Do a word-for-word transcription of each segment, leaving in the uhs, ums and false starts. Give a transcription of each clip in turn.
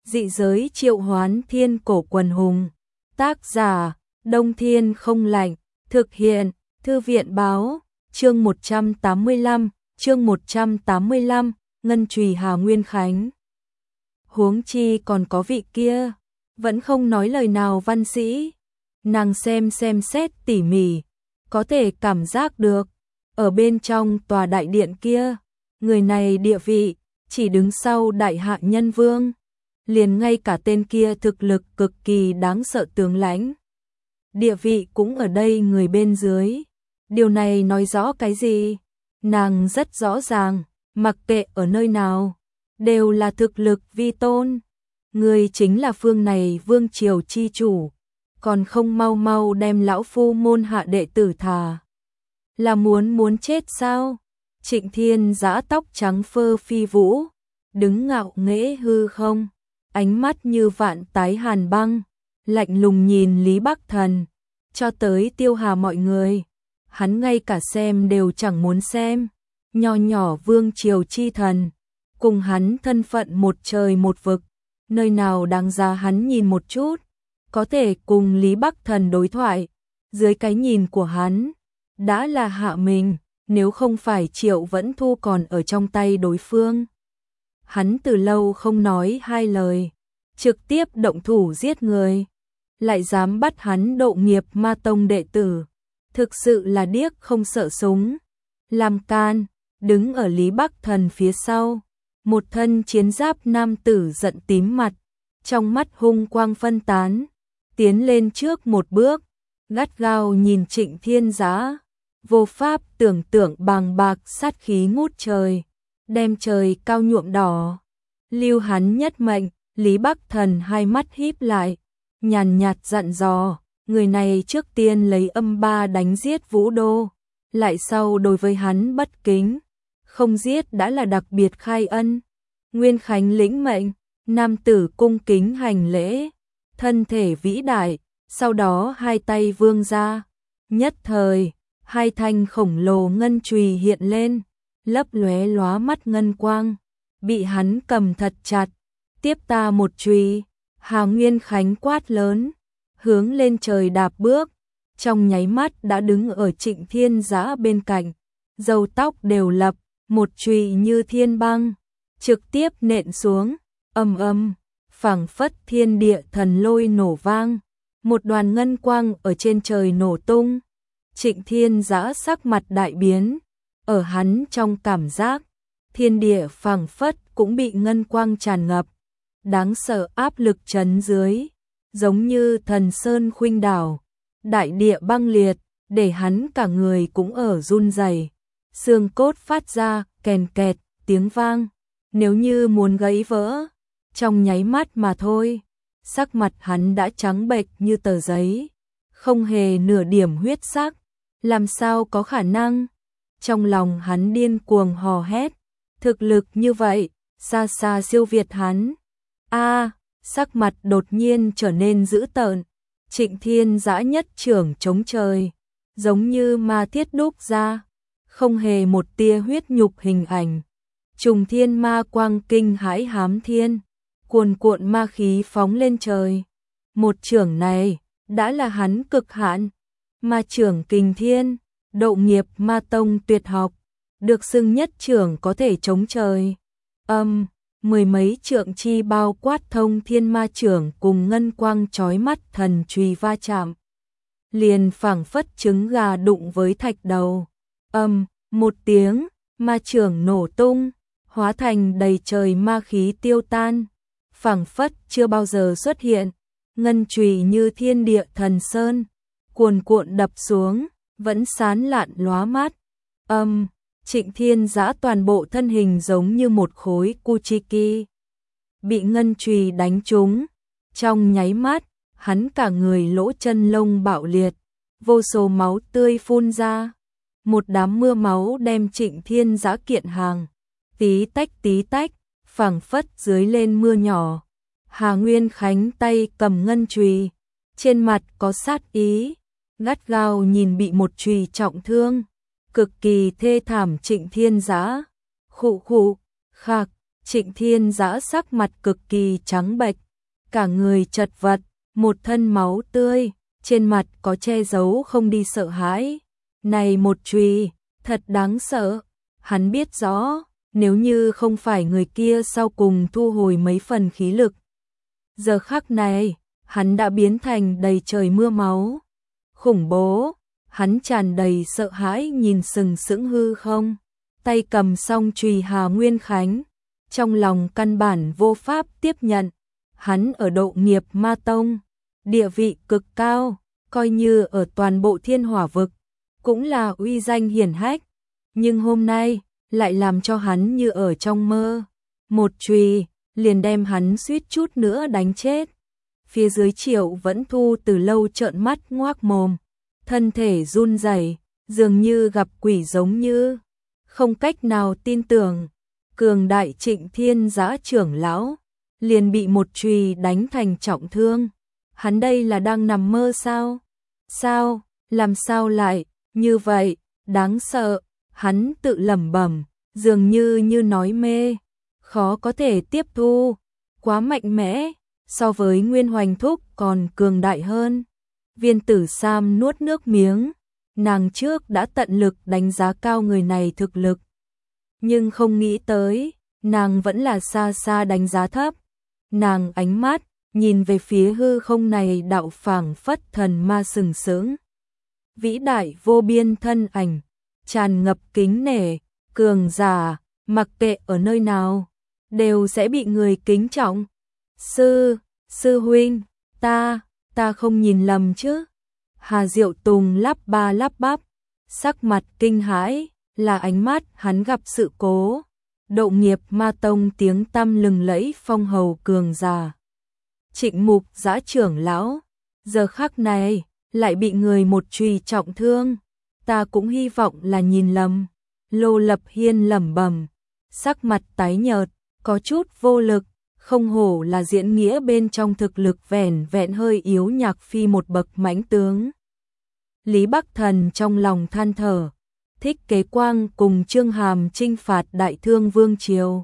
Dị giới triệu hoán thiên cổ quần hùng. Tác giả, Đông Thiên không lạnh. Thực hiện, Thư viện báo. Chương một trăm tám mươi lăm, chương một trăm tám mươi lăm, Ngân Chùy Hà Nguyên Khánh. Huống chi còn có vị kia, vẫn không nói lời nào văn sĩ. Nàng xem xem xét tỉ mỉ, có thể cảm giác được, ở bên trong tòa đại điện kia, người này địa vị, chỉ đứng sau đại hạ nhân vương. Liền ngay cả tên kia thực lực cực kỳ đáng sợ tướng lãnh. Địa vị cũng ở đây người bên dưới. Điều này nói rõ cái gì? Nàng rất rõ ràng, mặc kệ ở nơi nào, đều là thực lực vi tôn. Người chính là phương này vương triều chi chủ, còn không mau mau đem lão phu môn hạ đệ tử thả. Là muốn muốn chết sao? Trịnh Thiên Giã tóc trắng phơ phi vũ, đứng ngạo nghễ hư không, ánh mắt như vạn tái hàn băng, lạnh lùng nhìn Lý Bắc Thần, cho tới Tiêu Hà mọi người. Hắn ngay cả xem đều chẳng muốn xem, nho nhỏ vương triều chi thần, cùng hắn thân phận một trời một vực, nơi nào đáng giá hắn nhìn một chút, có thể cùng Lý Bắc Thần đối thoại, dưới cái nhìn của hắn, đã là hạ mình, nếu không phải Triệu Vẫn Thu còn ở trong tay đối phương. Hắn từ lâu không nói hai lời, trực tiếp động thủ giết người, lại dám bắt hắn độ nghiệp ma tông đệ tử. Thực sự là điếc không sợ súng. Làm can, đứng ở Lý Bắc Thần phía sau, một thân chiến giáp nam tử giận tím mặt, trong mắt hung quang phân tán, tiến lên trước một bước, gắt gao nhìn Trịnh Thiên Giã, vô pháp tưởng tượng bàng bạc sát khí ngút trời, đem trời cao nhuộm đỏ. Lưu hắn nhất mệnh, Lý Bắc Thần hai mắt híp lại, nhàn nhạt dặn dò. Người này trước tiên lấy âm ba đánh giết Vũ Đô, lại sau đối với hắn bất kính, không giết đã là đặc biệt khai ân. Nguyên Khánh lĩnh mệnh, nam tử cung kính hành lễ, thân thể vĩ đại, sau đó hai tay vươn ra, nhất thời, hai thanh khổng lồ ngân chùy hiện lên, lấp lóe lóa mắt ngân quang, bị hắn cầm thật chặt. Tiếp ta một chùy, Hà Nguyên Khánh quát lớn, hướng lên trời đạp bước, trong nháy mắt đã đứng ở Trịnh Thiên Giã bên cạnh, râu tóc đều lập, một chùy như thiên băng, trực tiếp nện xuống, ầm ầm, phảng phất thiên địa thần lôi nổ vang, một đoàn ngân quang ở trên trời nổ tung. Trịnh Thiên Giã sắc mặt đại biến, ở hắn trong cảm giác, thiên địa phảng phất cũng bị ngân quang tràn ngập, đáng sợ áp lực trấn dưới. Giống như thần sơn khuynh đảo, đại địa băng liệt, để hắn cả người cũng ở run rẩy, xương cốt phát ra kèn kẹt tiếng vang, nếu như muốn gãy vỡ, trong nháy mắt mà thôi. Sắc mặt hắn đã trắng bệch như tờ giấy, không hề nửa điểm huyết sắc, làm sao có khả năng? Trong lòng hắn điên cuồng hò hét, thực lực như vậy, xa xa siêu việt hắn. A, sắc mặt đột nhiên trở nên dữ tợn, Trịnh Thiên Giã nhất trưởng chống trời, giống như ma thiết đúc ra, không hề một tia huyết nhục hình ảnh. Trùng thiên ma quang kinh hãi hám thiên, cuồn cuộn ma khí phóng lên trời. Một trưởng này, đã là hắn cực hạn, ma trưởng kình thiên, độ nghiệp ma tông tuyệt học, được xưng nhất trưởng có thể chống trời. Âm, mười mấy trượng chi bao quát thông thiên ma trưởng cùng ngân quang chói mắt thần chùy va chạm. Liền phảng phất trứng gà đụng với thạch đầu. Âm, một tiếng, ma trưởng nổ tung, hóa thành đầy trời ma khí tiêu tan, phảng phất chưa bao giờ xuất hiện, ngân chùy như thiên địa thần sơn, cuồn cuộn đập xuống, vẫn sán lạn lóa mắt. Âm, Trịnh Thiên Giã toàn bộ thân hình giống như một khối Kuchiki, bị ngân chùy đánh trúng, trong nháy mắt, hắn cả người lỗ chân lông bạo liệt, vô số máu tươi phun ra, một đám mưa máu đem Trịnh Thiên Giã kiện hàng, tí tách tí tách, phảng phất dưới lên mưa nhỏ. Hà Nguyên Khánh tay cầm ngân chùy, trên mặt có sát ý, gắt gao nhìn bị một chùy trọng thương, cực kỳ thê thảm Trịnh Thiên Giã. Khụ khụ, khạc, Trịnh Thiên Dã sắc mặt cực kỳ trắng bệch, cả người chật vật, một thân máu tươi, trên mặt có che giấu không đi sợ hãi. Này một chùy, thật đáng sợ. Hắn biết rõ, nếu như không phải người kia sau cùng thu hồi mấy phần khí lực, giờ khắc này, hắn đã biến thành đầy trời mưa máu. Khủng bố, hắn tràn đầy sợ hãi nhìn sừng sững hư không, tay cầm song chùy Hà Nguyên Khánh, trong lòng căn bản vô pháp tiếp nhận. Hắn ở Độ Nghiệp Ma Tông, địa vị cực cao, coi như ở toàn bộ Thiên Hỏa vực, cũng là uy danh hiển hách, nhưng hôm nay lại làm cho hắn như ở trong mơ, một chùy liền đem hắn suýt chút nữa đánh chết. Phía dưới Triệu Vẫn Thu từ lâu trợn mắt ngoác mồm, thân thể run rẩy, dường như gặp quỷ giống như, không cách nào tin tưởng, cường đại Trịnh Thiên Dã trưởng lão liền bị một chùy đánh thành trọng thương. Hắn đây là đang nằm mơ sao? Sao, làm sao lại như vậy, đáng sợ, hắn tự lẩm bẩm, dường như như nói mê, khó có thể tiếp thu, quá mạnh mẽ, so với Nguyên Hoành Thúc còn cường đại hơn. Viên Tử Sam nuốt nước miếng, nàng trước đã tận lực đánh giá cao người này thực lực, nhưng không nghĩ tới, nàng vẫn là xa xa đánh giá thấp. Nàng ánh mắt nhìn về phía hư không này đạo phảng phất thần ma sừng sững, vĩ đại vô biên thân ảnh, tràn ngập kính nể, cường giả, mặc kệ ở nơi nào, đều sẽ bị người kính trọng. Sư, sư huynh, ta, ta không nhìn lầm chứ? Hà Diệu Tùng lắp ba lắp bắp, sắc mặt kinh hãi, là ánh mắt hắn gặp sự cố. Độ Nghiệp Ma Tông tiếng tăm lừng lẫy phong hầu cường giả, Trịnh Mục Dã trưởng lão, giờ khắc này lại bị người một chùy trọng thương. Ta cũng hy vọng là nhìn lầm. Lô Lập Hiên lẩm bẩm, sắc mặt tái nhợt, có chút vô lực, không hổ là diễn nghĩa bên trong thực lực vẻn vẹn hơi yếu Nhạc Phi một bậc mãnh tướng. Lý Bắc Thần trong lòng than thở, Thích Kế Quang cùng Trương Hàm chinh phạt Đại Thương Vương triều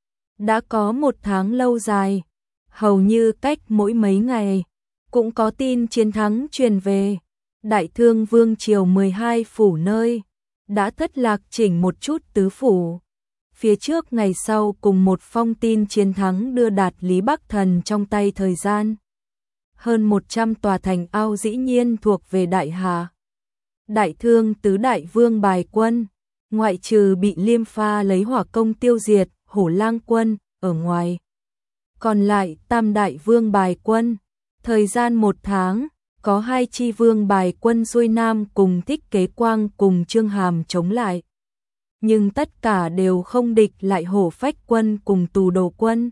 đã có một tháng lâu dài, hầu như cách mỗi mấy ngày cũng có tin chiến thắng truyền về. Đại Thương Vương triều mười hai phủ nơi đã thất lạc chỉnh một chút tứ phủ. Phía trước ngày sau cùng một phong tin chiến thắng đưa đạt Lý Bắc Thần trong tay thời gian. Hơn một trăm tòa thành ao dĩ nhiên thuộc về Đại Hà. Đại Thương tứ đại vương bài quân, ngoại trừ bị Liêm Pha lấy hỏa công tiêu diệt Hổ Lang quân ở ngoài, còn lại tam đại vương bài quân, thời gian một tháng, có hai chi vương bài quân xuôi nam cùng Thích Kế Quang cùng Trương Hàm chống lại. Nhưng tất cả đều không địch lại Hổ Phách quân cùng Tù Đồ quân.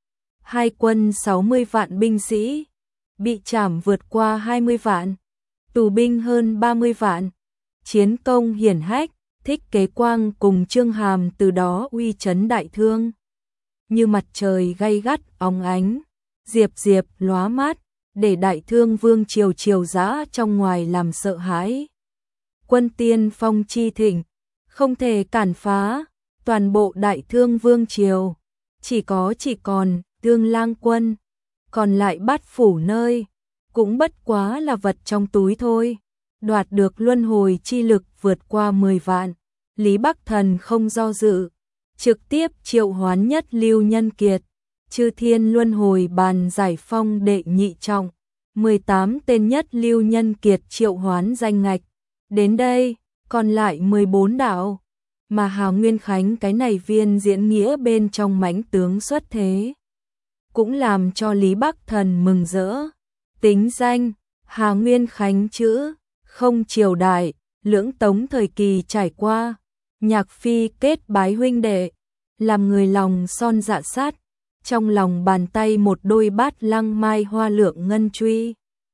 Hai quân sáu mươi vạn binh sĩ, bị trảm vượt qua hai mươi vạn, tù binh hơn ba mươi vạn. Chiến công hiển hách, Thích Kế Quang cùng Trương Hàm từ đó uy chấn Đại Thương. Như mặt trời gay gắt óng ánh, diệp diệp lóa mát, để Đại Thương Vương triều triều dã trong ngoài làm sợ hãi. Quân tiên phong chi thịnh, không thể cản phá, toàn bộ Đại Thương Vương triều, chỉ có chỉ còn Tương Lang quân, còn lại bát phủ nơi, cũng bất quá là vật trong túi thôi. Đoạt được luân hồi chi lực vượt qua mười vạn, Lý Bắc Thần không do dự, trực tiếp triệu hoán nhất lưu nhân kiệt, Chư Thiên luân hồi bàn giải phong đệ nhị trọng, mười tám tên nhất lưu nhân kiệt triệu hoán danh ngạch. Đến đây, còn lại mười bốn đạo, mà Hà Nguyên Khánh cái này viên diễn nghĩa bên trong mãnh tướng xuất thế, cũng làm cho Lý Bắc Thần mừng rỡ. Tính danh, Hà Nguyên Khánh chữ, không triều đại, lưỡng tống thời kỳ trải qua, Nhạc Phi kết bái huynh đệ, làm người lòng son dạ sát, trong lòng bàn tay một đôi bát lăng mai hoa lượng ngân truy.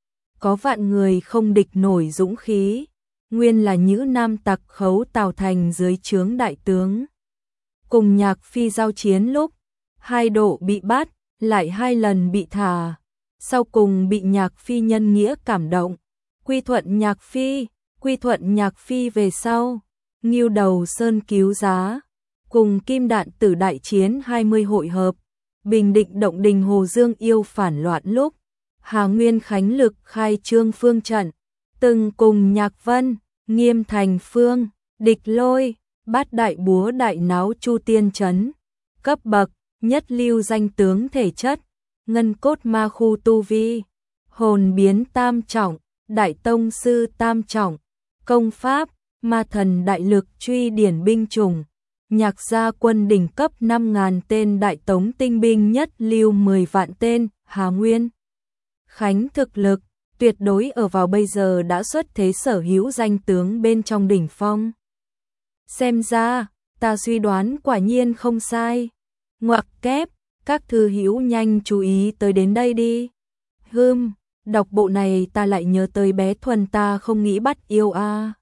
Có vạn người không địch nổi dũng khí, nguyên là nhữ nam tặc khấu Tào Thành dưới trướng đại tướng. Cùng Nhạc Phi giao chiến lúc, hai độ bị bắt, lại hai lần bị thả, sau cùng bị Nhạc Phi nhân nghĩa cảm động, quy thuận Nhạc Phi, quy thuận Nhạc Phi về sau, Ngưu Đầu Sơn cứu giá, cùng Kim Đạn Tử đại chiến hai mươi hội hợp, bình định động đình Hồ Dương yêu phản loạn lúc, Hà Nguyên Khánh lực khai trương phương trận, từng cùng Nhạc Vân, Nghiêm Thành Phương, Địch Lôi, Bát Đại Búa đại náo Chu Tiên Trấn, cấp bậc, nhất lưu danh tướng thể chất, ngân cốt ma khu tu vi, hồn biến tam trọng, đại tông sư tam trọng, công pháp, ma thần đại lực truy điển binh chủng, Nhạc gia quân đỉnh cấp năm nghìn tên đại tống tinh binh nhất lưu mười vạn tên, Hà Nguyên Khánh thực lực tuyệt đối ở vào bây giờ đã xuất thế sở hữu danh tướng bên trong đỉnh phong. Xem ra, ta suy đoán quả nhiên không sai. Ngoặc kép, các thư hữu nhanh chú ý tới đến đây đi. Hừm, đọc bộ này ta lại nhớ tới bé Thuần ta không nghĩ bắt yêu a. À.